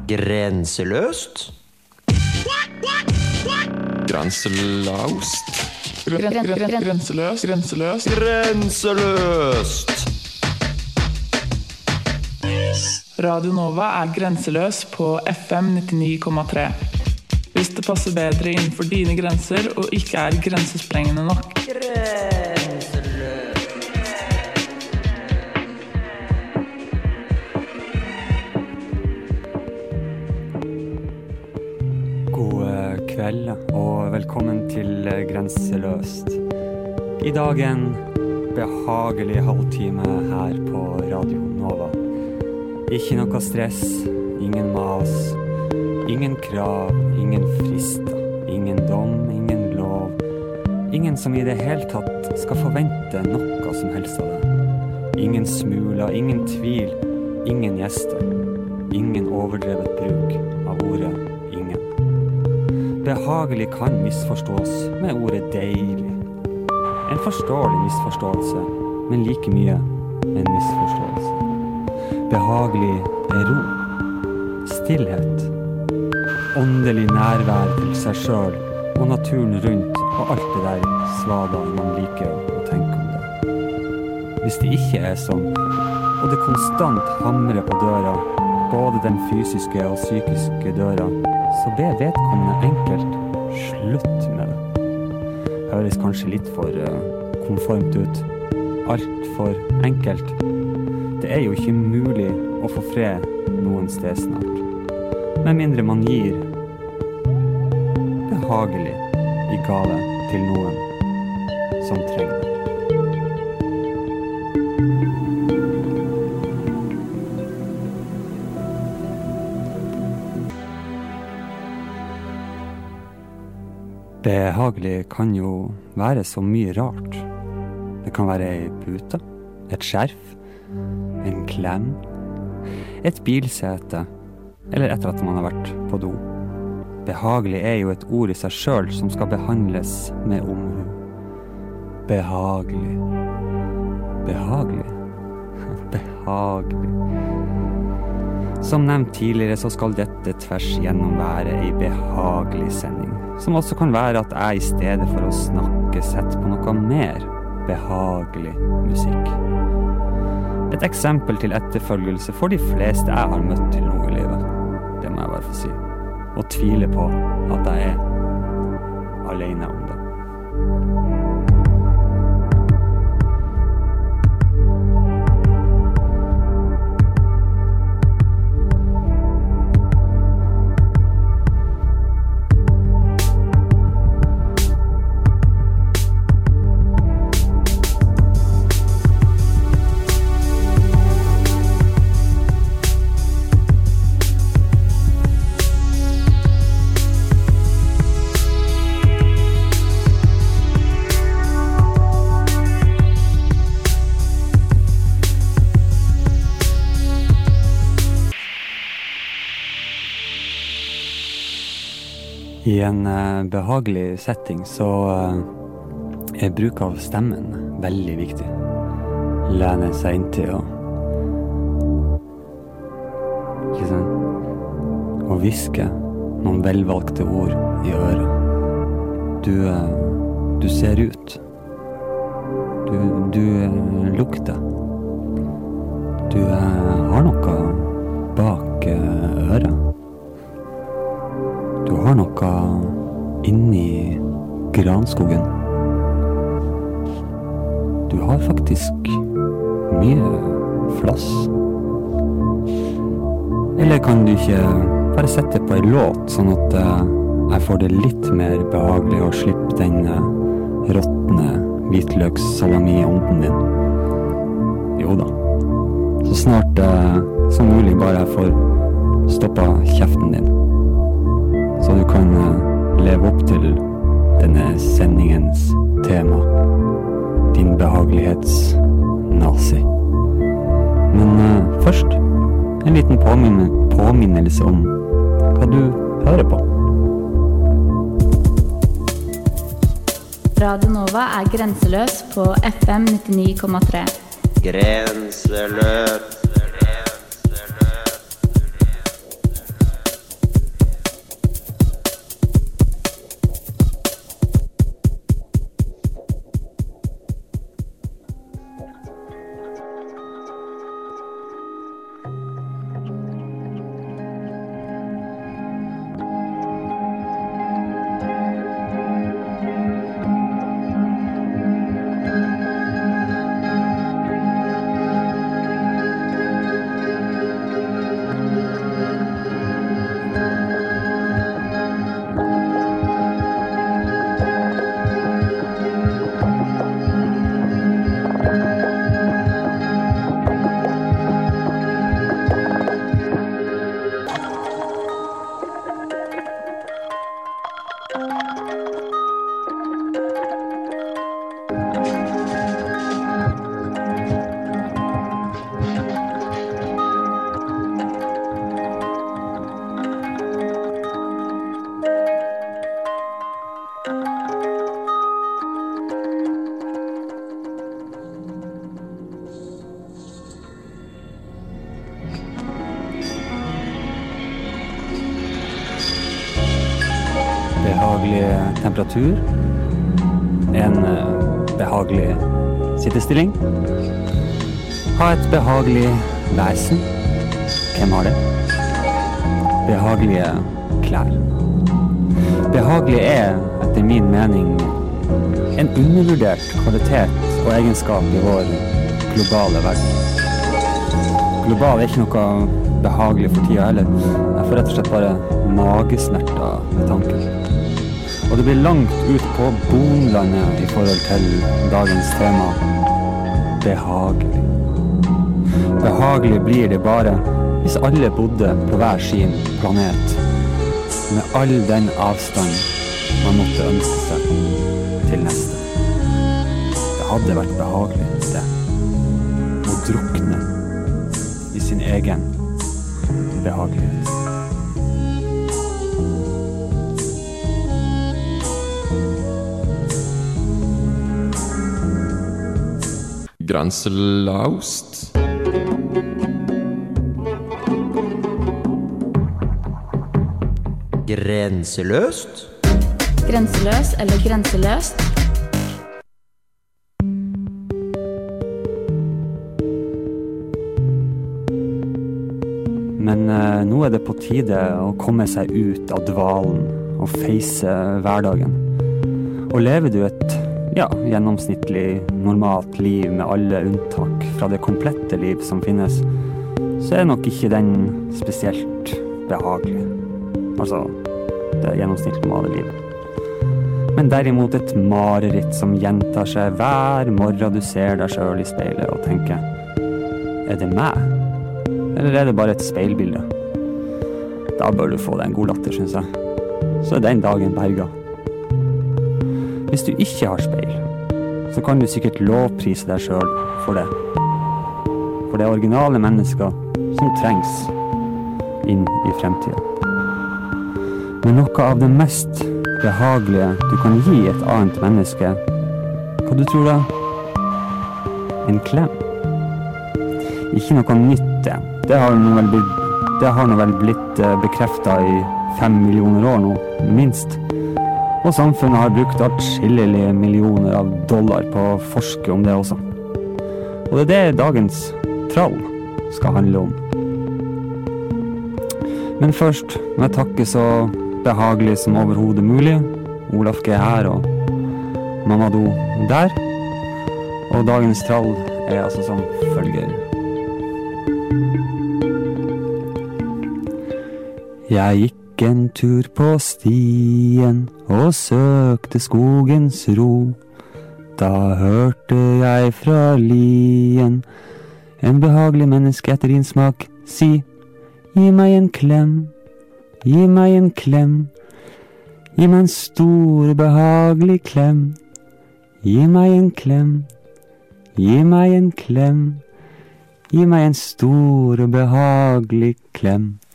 grenseløst. Grenseløst. Grenseløst. Radio Nova grenseløs på FM 99,3. Hvis det passer bedre innenfor dine grenser og ikke grensesprengende nok. Kveld og velkommen til Grenseløst. I dag en behagelig halvtime her på Radio Nova. Ikke noe stress, ingen mas, ingen krav, ingen frister, ingen dom, ingen lov. Ingen som i det hele tatt skal forvente noe som helst av det. Ingen smuler, ingen tvil, ingen gjester. Ingen overdrevet bruk av ordet ingen. Behagelig kan misforstås med ordet deilig. En forståelig misforståelse, men like mye en misforståelse. Behagelig ro, stillhet, åndelig nærvær til seg selv og naturen rundt og alt det der svada man liker å tenke om det. Hvis det ikke sånn, og det konstant hamrer på døra, både den fysiske og psykiske døra, så be vedkommende enkelt slutt med det. Høres kanskje litt for konformt ut. Alt for enkelt. Det jo ikke mulig å få fred noen sted snart. Med mindre man gir behagelig i gave til noen som trenger det. Behagelig kan jo være så mye rart. Det kan være en pute, et skjerf, en klem, et bilsete, eller etter at man har vært på do. Behagelig jo et ord i seg selv som skal behandles med omhu. Behagelig. Behagelig. Behagelig. Som nevnt tidligere så skal dette tvers gjennom være en behagelig sending, som også kan være at jeg i stedet for å snakke setter på noe mer behagelig musikk. Et eksempel til etterfølgelse for de fleste jeg har møtt til noe i livet. Det må jeg bare få si. Og tvile på at jeg alene om det. I en behagelig setting så bruk av stemmen veldig viktig. Lene seg inntil og hviske noen velvalgte ord i øret. Du ser ut. Du lukter. Du har noe bak øret. Du har noe inni granskogen. Du har faktisk mye flass. Eller kan du ikke bare sette på en låt, sånn at jeg får det litt mer behagelig å slippe den råtne hvitløkssalami-ånden din? Jo da. Så snart som mulig bare jeg får stoppa kjeften din. Så du kan leve opp til denne sendingens tema, din behagelighets-nazi. Men først, en liten påminnelse om hva du hører på. Radio Nova grenseløs på FM 99,3. Grenseløs. behagelig temperatur, en behagelig sittestilling, ha et behagelig vesen, hvem har det? Behagelige klær. Behagelig etter min mening, en undervurdert kvalitet og egenskap i vår globale verden. Global ikke noe behagelig for tida heller. Jeg får rett og slett bare magesnerter ved tanken. Og det blir langt ut på bonlandet i forhold til dagens tema. Behagelig. Behagelig blir det bare hvis alle bodde på hver sin planet, med all den avstand man måtte ønske seg til neste. Det hadde vært behagelig, det. Å drukne i sin egen behagelighet. Grenseløst. Grenseløst? Grenseløs eller grenseløst? Men nå det på tide å komme seg ut av dvalen og face hverdagen. Og lever du et gjennomsnittlig, normalt liv med alle unntak fra det komplette liv som finnes, så nok ikke den spesielt behagelig. Altså, det gjennomsnittlig normale livet. Men derimot et mareritt som gjentar seg hver morgen du ser deg selv i speilet og tenker, det meg? Eller det bare et speilbilde? Da bør du få deg en god latter, synes jeg. Så den dagen berga. Hvis du ikke har speil, så kan du sikkert lovprise deg selv for det. For det originale mennesker som trengs inn i fremtiden. Men noe av det mest behagelige du kan gi et annet menneske, hva du tror da? En klem. Ikke noe nytt det. Det har nå vel blitt bekreftet i 5 millioner år nå, minst. Og samfunnet har brukt atskillelige millioner av dollar på å forske om det også. Og det det dagens trall skal handle om. Men først må jeg takke så behagelig som overhodet mulig. Olaf G. her og Mamadou der. Og dagens trall altså som følger. Jeg gikk en tur på stien og søkte skogens ro. Da hørte jeg fra lien en behagelig menneske etter din smak si: gi meg en klem, gi meg en klem, gi meg en stor behagelig klem, gi meg en klem, gi meg en klem, gi meg en stor behagelig klem.